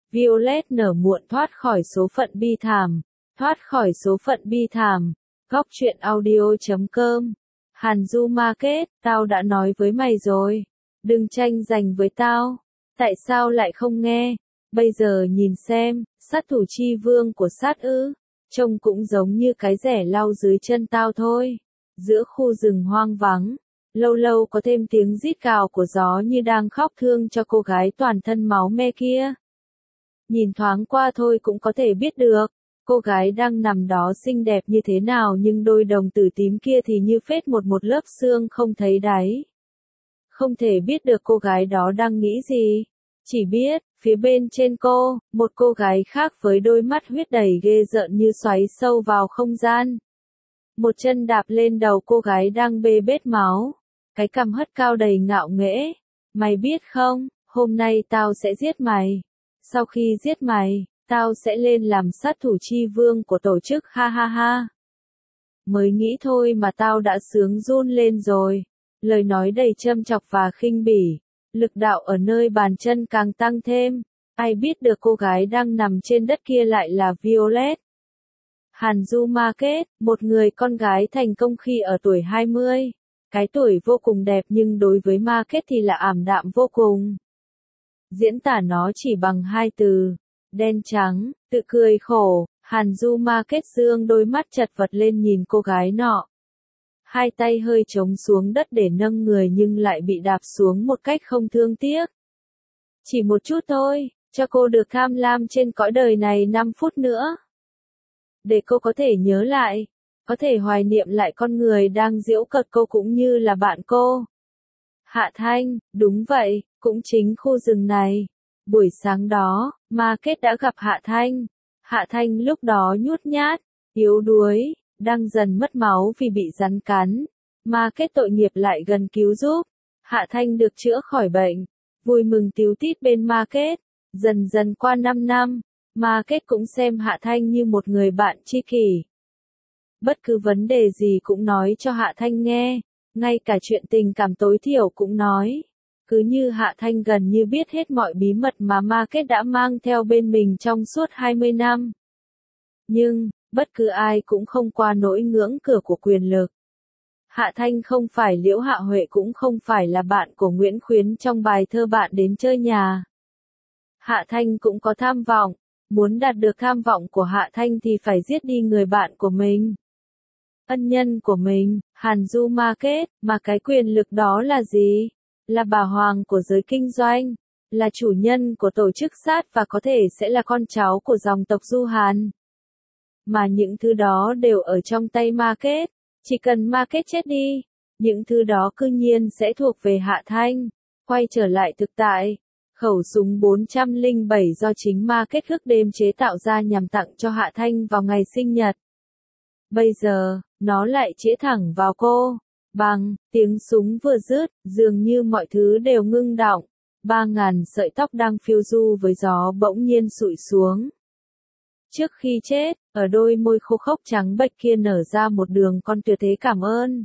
Violet nở muộn thoát khỏi số phận bi thảm. Thoát khỏi số phận bi thảm. Góc truyện audio.com. Hàn Du Market, tao đã nói với mày rồi. Đừng tranh giành với tao. Tại sao lại không nghe? Bây giờ nhìn xem, sát thủ chi vương của sát ư. Trông cũng giống như cái rẻ lau dưới chân tao thôi. Giữa khu rừng hoang vắng, lâu lâu có thêm tiếng rít gào của gió như đang khóc thương cho cô gái toàn thân máu me kia. Nhìn thoáng qua thôi cũng có thể biết được, cô gái đang nằm đó xinh đẹp như thế nào, nhưng đôi đồng tử tím kia thì như phết một lớp xương không thấy đáy. Không thể biết được cô gái đó đang nghĩ gì. Chỉ biết, phía bên trên cô, một cô gái khác với đôi mắt huyết đầy ghê rợn như xoáy sâu vào không gian. Một chân đạp lên đầu cô gái đang bê bết máu. Cái cằm hất cao đầy ngạo nghễ. Mày biết không, hôm nay tao sẽ giết mày. Sau khi giết mày, tao sẽ lên làm sát thủ chi vương của tổ chức, ha ha ha. Mới nghĩ thôi mà tao đã sướng run lên rồi. Lời nói đầy châm chọc và khinh bỉ. Lực đạo ở nơi bàn chân càng tăng thêm. Ai biết được cô gái đang nằm trên đất kia lại là Violet. Hàn Du Market, một người con gái thành công khi ở tuổi 20. Cái tuổi vô cùng đẹp nhưng đối với Market thì là ảm đạm vô cùng. Diễn tả nó chỉ bằng hai từ. Đen trắng, tự cười khổ. Hàn Du Market dương đôi mắt chật vật lên nhìn cô gái nọ. Hai tay hơi chống xuống đất để nâng người nhưng lại bị đạp xuống một cách không thương tiếc. Chỉ một chút thôi, cho cô được tham lam trên cõi đời này 5 phút nữa. Để cô có thể nhớ lại, có thể hoài niệm lại con người đang giễu cợt cô cũng như là bạn cô. Hạ Thanh, đúng vậy, cũng chính khu rừng này. Buổi sáng đó, Market đã gặp Hạ Thanh. Hạ Thanh lúc đó nhút nhát, yếu đuối, đang dần mất máu vì bị rắn cắn. Market tội nghiệp lại gần cứu giúp. Hạ Thanh được chữa khỏi bệnh. Vui mừng tíu tít bên Market. Dần dần qua 5 năm, Market cũng xem Hạ Thanh như một người bạn tri kỷ. Bất cứ vấn đề gì cũng nói cho Hạ Thanh nghe. Ngay cả chuyện tình cảm tối thiểu cũng nói. Cứ như Hạ Thanh gần như biết hết mọi bí mật mà Market đã mang theo bên mình trong suốt 20 năm. Nhưng, bất cứ ai cũng không qua nỗi ngưỡng cửa của quyền lực. Hạ Thanh không phải Liễu Hạ Huệ cũng không phải là bạn của Nguyễn Khuyến trong bài thơ Bạn đến chơi nhà. Hạ Thanh cũng có tham vọng. Muốn đạt được tham vọng của Hạ Thanh thì phải giết đi người bạn của mình. Ân nhân của mình, Hàn Du Market, mà cái quyền lực đó là gì? Là bà hoàng của giới kinh doanh, là chủ nhân của tổ chức sát và có thể sẽ là con cháu của dòng tộc Du Hàn. Mà những thứ đó đều ở trong tay Market, chỉ cần Market chết đi, những thứ đó cư nhiên sẽ thuộc về Hạ Thanh. Quay trở lại thực tại, khẩu súng 407 do chính Market thức đêm chế tạo ra nhằm tặng cho Hạ Thanh vào ngày sinh nhật. Bây giờ, nó lại chĩa thẳng vào cô. Bằng, tiếng súng vừa dứt, dường như mọi thứ đều ngưng đọng. 3.000 sợi tóc đang phiêu du với gió bỗng nhiên xụi xuống. Trước khi chết, ở đôi môi khô khốc trắng bệch kia nở ra một đường con tuyệt thế cảm ơn.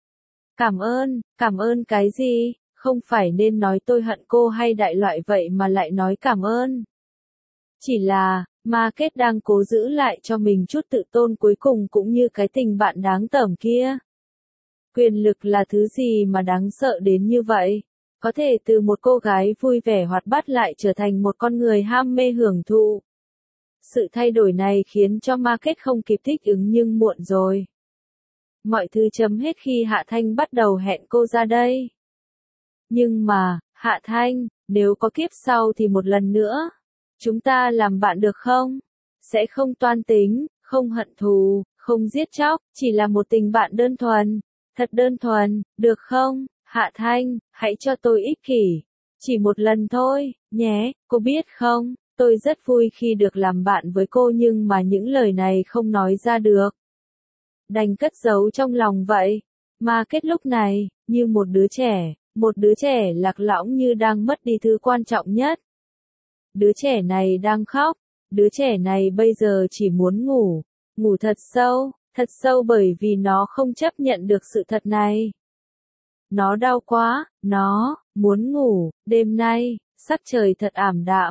Cảm ơn cái gì? Không phải nên nói tôi hận cô hay đại loại vậy mà lại nói cảm ơn. Chỉ là, Market đang cố giữ lại cho mình chút tự tôn cuối cùng cũng như cái tình bạn đáng tởm kia. Quyền lực là thứ gì mà đáng sợ đến như vậy? Có thể từ một cô gái vui vẻ hoạt bát lại trở thành một con người ham mê hưởng thụ. Sự thay đổi này khiến cho Market không kịp thích ứng nhưng muộn rồi. Mọi thứ chấm hết khi Hạ Thanh bắt đầu hẹn cô ra đây. Nhưng mà, Hạ Thanh, nếu có kiếp sau thì một lần nữa, chúng ta làm bạn được không? Sẽ không toan tính, không hận thù, không giết chóc, chỉ là một tình bạn đơn thuần. Thật đơn thuần, được không? Hạ Thanh, hãy cho tôi ích kỷ. Chỉ một lần thôi, nhé, cô biết không? Tôi rất vui khi được làm bạn với cô nhưng mà những lời này không nói ra được. Đành cất giấu trong lòng vậy. Market lúc này, như một đứa trẻ lạc lõng như đang mất đi thứ quan trọng nhất. Đứa trẻ này đang khóc, đứa trẻ này bây giờ chỉ muốn ngủ thật sâu bởi vì nó không chấp nhận được sự thật này. Nó đau quá, nó muốn ngủ, đêm nay, sắc trời thật ảm đạm,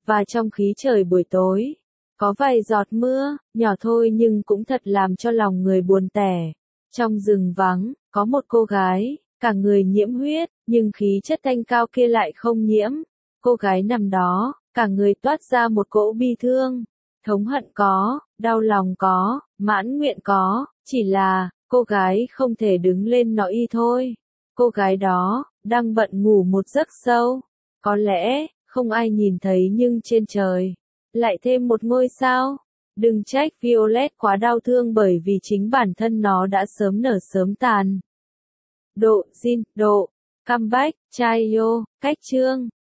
Và trong khí trời buổi tối, có vài giọt mưa, nhỏ thôi nhưng cũng thật làm cho lòng người buồn tẻ. Trong rừng vắng, có một cô gái, cả người nhiễm huyết, nhưng khí chất thanh cao kia lại không nhiễm. Cô gái nằm đó, cả người toát ra một cỗ bi thương. Thống hận có, đau lòng có, mãn nguyện có, chỉ là, cô gái không thể đứng lên nói y thôi. Cô gái đó, đang bận ngủ một giấc sâu. Có lẽ, không ai nhìn thấy nhưng trên trời, lại thêm một ngôi sao. Đừng trách Violet quá đau thương bởi vì chính bản thân nó đã sớm nở sớm tàn. Độ, Jin, độ, comeback, Chaeyo, cách chương.